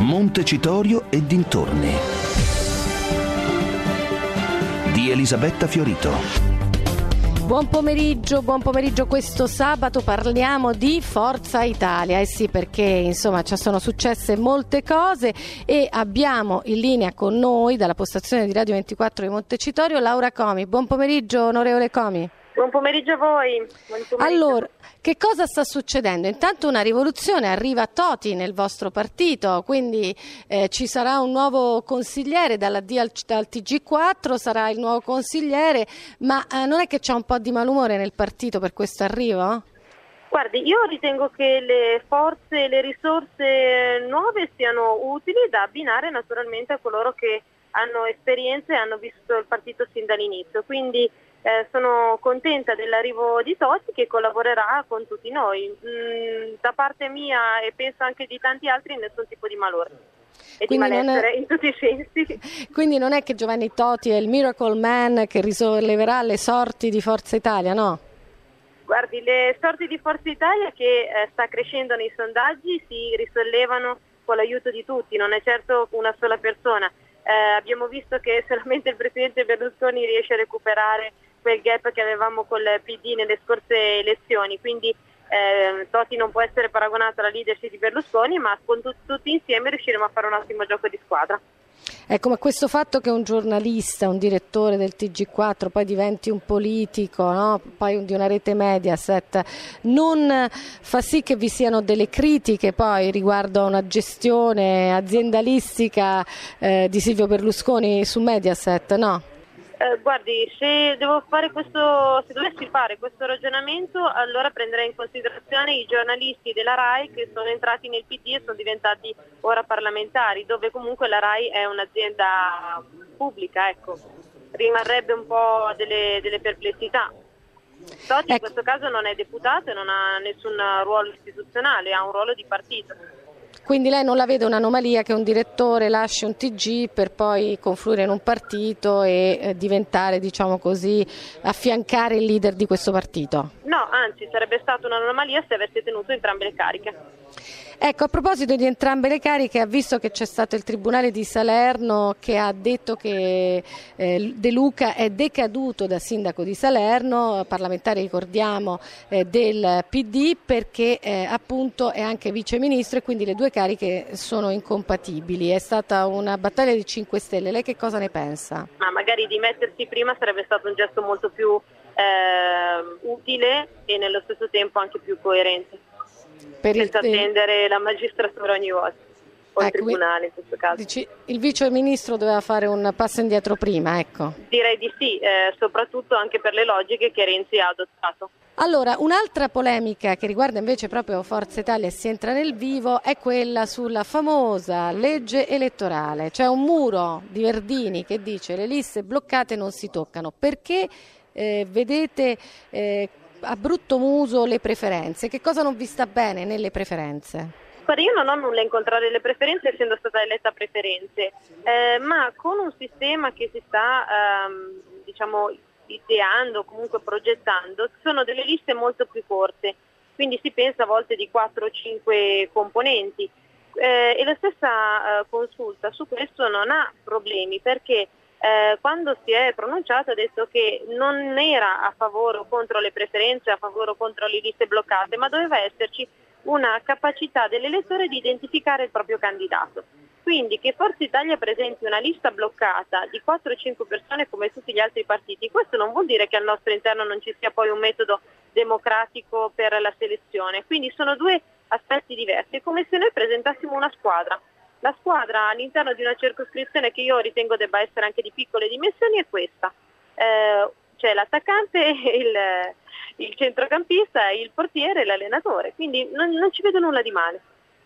Montecitorio e dintorni di Elisabetta Fiorito. Buon pomeriggio. Questo sabato parliamo di Forza Italia. Sì, perché insomma ci sono successe molte cose e abbiamo in linea con noi dalla postazione di Radio 24 di Montecitorio Laura Comi. Buon pomeriggio, onorevole Comi. Buon pomeriggio a voi. Allora, che cosa sta succedendo? Intanto una rivoluzione, arriva Toti nel vostro partito, quindi ci sarà un nuovo consigliere dal TG4, sarà il nuovo consigliere, ma non è che c'è un po' di malumore nel partito per questo arrivo? Guardi, io ritengo che le forze e le risorse nuove siano utili da abbinare naturalmente a coloro che hanno esperienze e hanno visto il partito sin dall'inizio, quindi sono contenta dell'arrivo di Toti che collaborerà con tutti noi. Da parte mia e penso anche di tanti altri nessun tipo di malore e quindi di malessere in tutti i sensi. Quindi non è che Giovanni Toti è il Miracle Man che risolleverà le sorti di Forza Italia, no? Guardi, le sorti di Forza Italia che sta crescendo nei sondaggi si risollevano con l'aiuto di tutti, non è certo una sola persona. Abbiamo visto che solamente il presidente Berlusconi riesce a recuperare quel gap che avevamo col PD nelle scorse elezioni, quindi Toti non può essere paragonato alla leadership di Berlusconi, ma con tutti insieme riusciremo a fare un ottimo gioco di squadra. Ecco, ma questo fatto che un giornalista, un direttore del TG4 poi diventi un politico, no? Poi di una rete Mediaset, non fa sì che vi siano delle critiche poi riguardo a una gestione aziendalistica di Silvio Berlusconi su Mediaset, no? Guardi, se dovessi fare questo ragionamento, allora prenderei in considerazione i giornalisti della RAI che sono entrati nel PD e sono diventati ora parlamentari, dove comunque la RAI è un'azienda pubblica, ecco. Rimarrebbe un po' delle perplessità. Toti in questo caso non è deputato e non ha nessun ruolo istituzionale, ha un ruolo di partito. Quindi lei non la vede un'anomalia che un direttore lasci un TG per poi confluire in un partito e diventare, diciamo così, affiancare il leader di questo partito? No, anzi, sarebbe stata un'anomalia se avesse tenuto entrambe le cariche. Ecco, a proposito di entrambe le cariche, ha visto che c'è stato il Tribunale di Salerno che ha detto che De Luca è decaduto da sindaco di Salerno, parlamentare, ricordiamo, del PD, perché appunto è anche viceministro e quindi le due cariche sono incompatibili. È stata una battaglia di 5 Stelle, lei che cosa ne pensa? Ma magari dimettersi prima sarebbe stato un gesto molto più utile e nello stesso tempo anche più coerente. Senza attendere la magistratura ogni volta, o il tribunale in questo caso. Dici, il vice ministro doveva fare un passo indietro prima, ecco. Direi di sì, soprattutto anche per le logiche che Renzi ha adottato. Allora, un'altra polemica che riguarda invece proprio Forza Italia e si entra nel vivo è quella sulla famosa legge elettorale. C'è un muro di Verdini che dice le liste bloccate non si toccano. Perché vedete a brutto muso le preferenze? Che cosa non vi sta bene nelle preferenze? Guarda, io non ho nulla in contrario alle preferenze, essendo stata eletta a preferenze, ma con un sistema che si sta ideando, comunque progettando, sono delle liste molto più corte, quindi si pensa a volte di 4 o 5 componenti e la stessa consulta su questo non ha problemi perché quando si è pronunciato ha detto che non era a favore o contro le preferenze, a favore o contro le liste bloccate, ma doveva esserci una capacità dell'elettore di identificare il proprio candidato. Quindi che Forza Italia presenti una lista bloccata di 4 o 5 persone come tutti gli altri partiti, questo non vuol dire che al nostro interno non ci sia poi un metodo democratico per la selezione, quindi sono due aspetti diversi, è come se noi presentassimo una squadra. La squadra all'interno di una circoscrizione che io ritengo debba essere anche di piccole dimensioni è questa. C'è l'attaccante, il centrocampista, il portiere e l'allenatore, quindi non ci vedo nulla di male.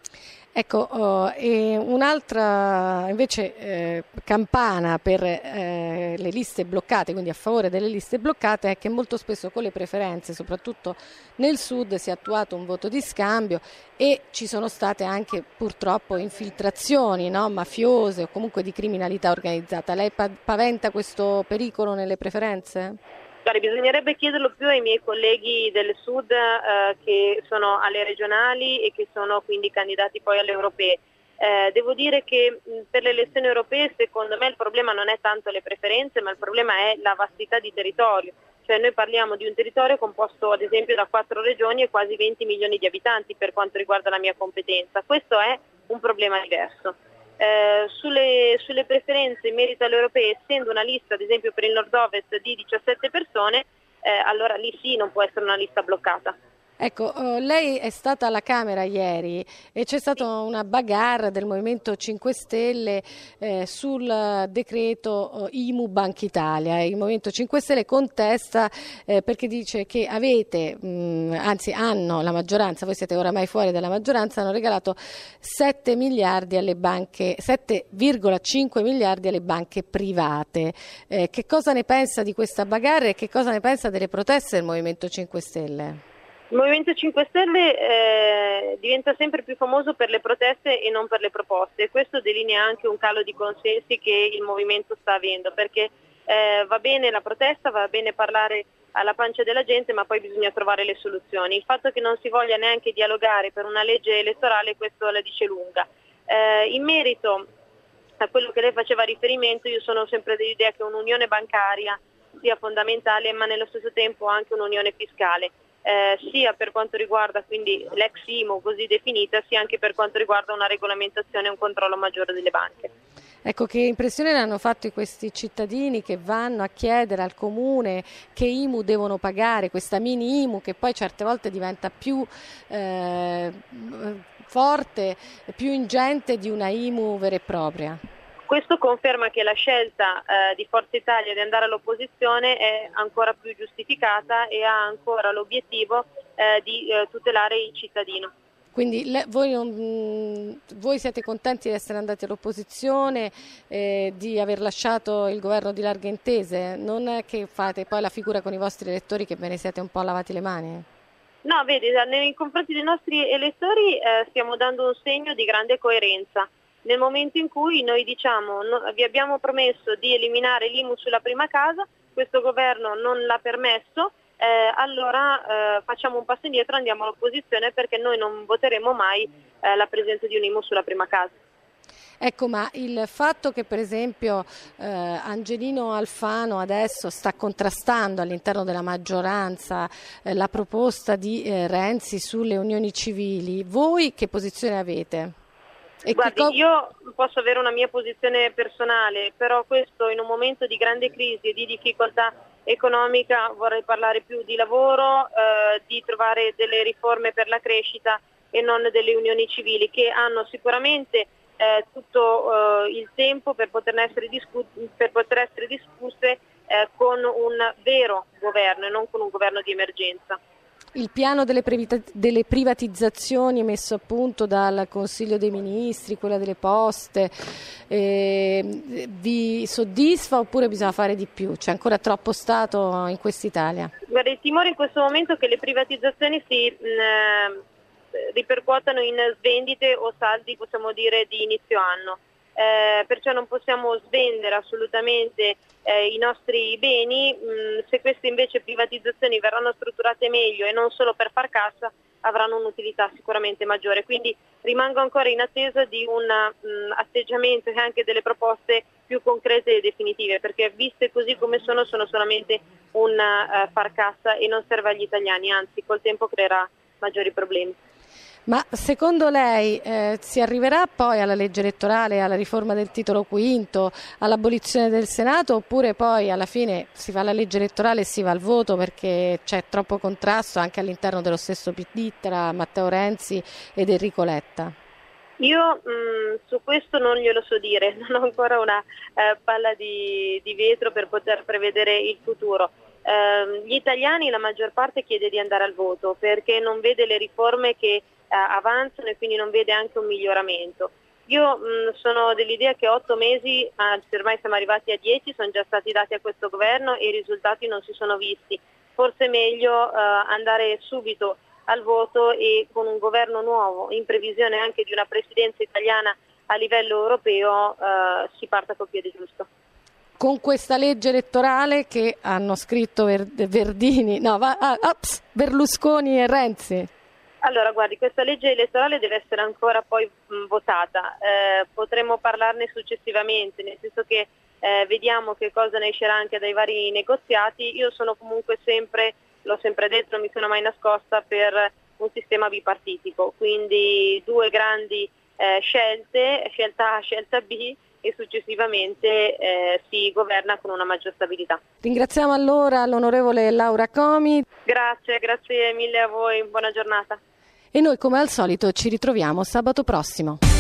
Ecco, e un'altra invece campana per le liste bloccate, quindi a favore delle liste bloccate, è che molto spesso con le preferenze, soprattutto nel sud, si è attuato un voto di scambio e ci sono state anche purtroppo infiltrazioni, no, mafiose o comunque di criminalità organizzata. Lei paventa questo pericolo nelle preferenze? Guarda, bisognerebbe chiederlo più ai miei colleghi del Sud che sono alle regionali e che sono quindi candidati poi alle europee. Devo dire che per le elezioni europee secondo me il problema non è tanto le preferenze, ma il problema è la vastità di territorio. Cioè noi parliamo di un territorio composto ad esempio da 4 regioni e quasi 20 milioni di abitanti per quanto riguarda la mia competenza. Questo è un problema diverso. Sulle preferenze in merito alle europee, essendo una lista ad esempio per il nord-ovest di 17 persone, allora lì sì non può essere una lista bloccata. Ecco, lei è stata alla Camera ieri e c'è stata una bagarre del Movimento 5 Stelle sul decreto IMU Banca Italia. Il Movimento 5 Stelle contesta perché dice che hanno la maggioranza, voi siete oramai fuori dalla maggioranza, hanno regalato 7 miliardi alle banche, 7,5 miliardi alle banche private. Che cosa ne pensa di questa bagarre e che cosa ne pensa delle proteste del Movimento 5 Stelle? Il Movimento 5 Stelle diventa sempre più famoso per le proteste e non per le proposte, e questo delinea anche un calo di consensi che il movimento sta avendo, perché va bene la protesta, va bene parlare alla pancia della gente, ma poi bisogna trovare le soluzioni. Il fatto che non si voglia neanche dialogare per una legge elettorale, questo la dice lunga. In merito a quello che lei faceva riferimento, io sono sempre dell'idea che un'unione bancaria sia fondamentale, ma nello stesso tempo anche un'unione fiscale. Sia per quanto riguarda quindi l'ex IMU così definita, sia anche per quanto riguarda una regolamentazione e un controllo maggiore delle banche. Ecco, che impressione ne hanno fatto questi cittadini che vanno a chiedere al comune che IMU devono pagare, questa mini IMU che poi certe volte diventa più forte, più ingente di una IMU vera e propria? Questo conferma che la scelta di Forza Italia di andare all'opposizione è ancora più giustificata e ha ancora l'obiettivo di tutelare il cittadino. Quindi voi siete contenti di essere andati all'opposizione, di aver lasciato il governo di larghe intese? Non è che fate poi la figura con i vostri elettori che ve ne siete un po' lavati le mani? No, vedi, nei confronti dei nostri elettori stiamo dando un segno di grande coerenza. Nel momento in cui noi diciamo vi abbiamo promesso di eliminare l'IMU sulla prima casa, questo governo non l'ha permesso, allora facciamo un passo indietro e andiamo all'opposizione, perché noi non voteremo mai la presenza di un IMU sulla prima casa. Ecco, ma il fatto che per esempio Angelino Alfano adesso sta contrastando all'interno della maggioranza la proposta di Renzi sulle unioni civili, voi che posizione avete? Guardi, io posso avere una mia posizione personale, però questo in un momento di grande crisi e di difficoltà economica vorrei parlare più di lavoro, di trovare delle riforme per la crescita e non delle unioni civili, che hanno sicuramente tutto il tempo per poter essere discusse con un vero governo e non con un governo di emergenza. Il piano delle privatizzazioni messo a punto dal Consiglio dei Ministri, quella delle poste, vi soddisfa oppure bisogna fare di più? C'è ancora troppo Stato in quest'Italia? Guarda, il timore in questo momento è che le privatizzazioni si ripercuotano in svendite o saldi, possiamo dire, di inizio anno. Perciò non possiamo svendere assolutamente i nostri beni. Se queste invece privatizzazioni verranno strutturate meglio e non solo per far cassa, avranno un'utilità sicuramente maggiore. Quindi rimango ancora in attesa di un atteggiamento e anche delle proposte più concrete e definitive, perché viste così come sono solamente un far cassa e non serve agli italiani, anzi col tempo creerà maggiori problemi. Ma secondo lei si arriverà poi alla legge elettorale, alla riforma del titolo quinto, all'abolizione del Senato, oppure poi alla fine si fa la legge elettorale e si va al voto perché c'è troppo contrasto anche all'interno dello stesso PD tra Matteo Renzi ed Enrico Letta? Io su questo non glielo so dire, non ho ancora una palla di vetro per poter prevedere il futuro. Gli italiani, la maggior parte, chiede di andare al voto perché non vede le riforme che avanzano e quindi non vede anche un miglioramento. Io sono dell'idea che 8 mesi, anzi ormai siamo arrivati a 10, sono già stati dati a questo governo e i risultati non si sono visti. Forse è meglio andare subito al voto e con un governo nuovo, in previsione anche di una presidenza italiana a livello europeo, si parta col piede giusto. Con questa legge elettorale che hanno scritto Berlusconi e Renzi? Allora, guardi, questa legge elettorale deve essere ancora poi votata, potremo parlarne successivamente, nel senso che vediamo che cosa ne escerà anche dai vari negoziati. Io sono comunque sempre, l'ho sempre detto, non mi sono mai nascosta per un sistema bipartitico, quindi due grandi scelte, scelta A, scelta B, e successivamente si governa con una maggior stabilità. Ringraziamo allora l'onorevole Laura Comi. Grazie mille a voi, buona giornata. E noi come al solito ci ritroviamo sabato prossimo.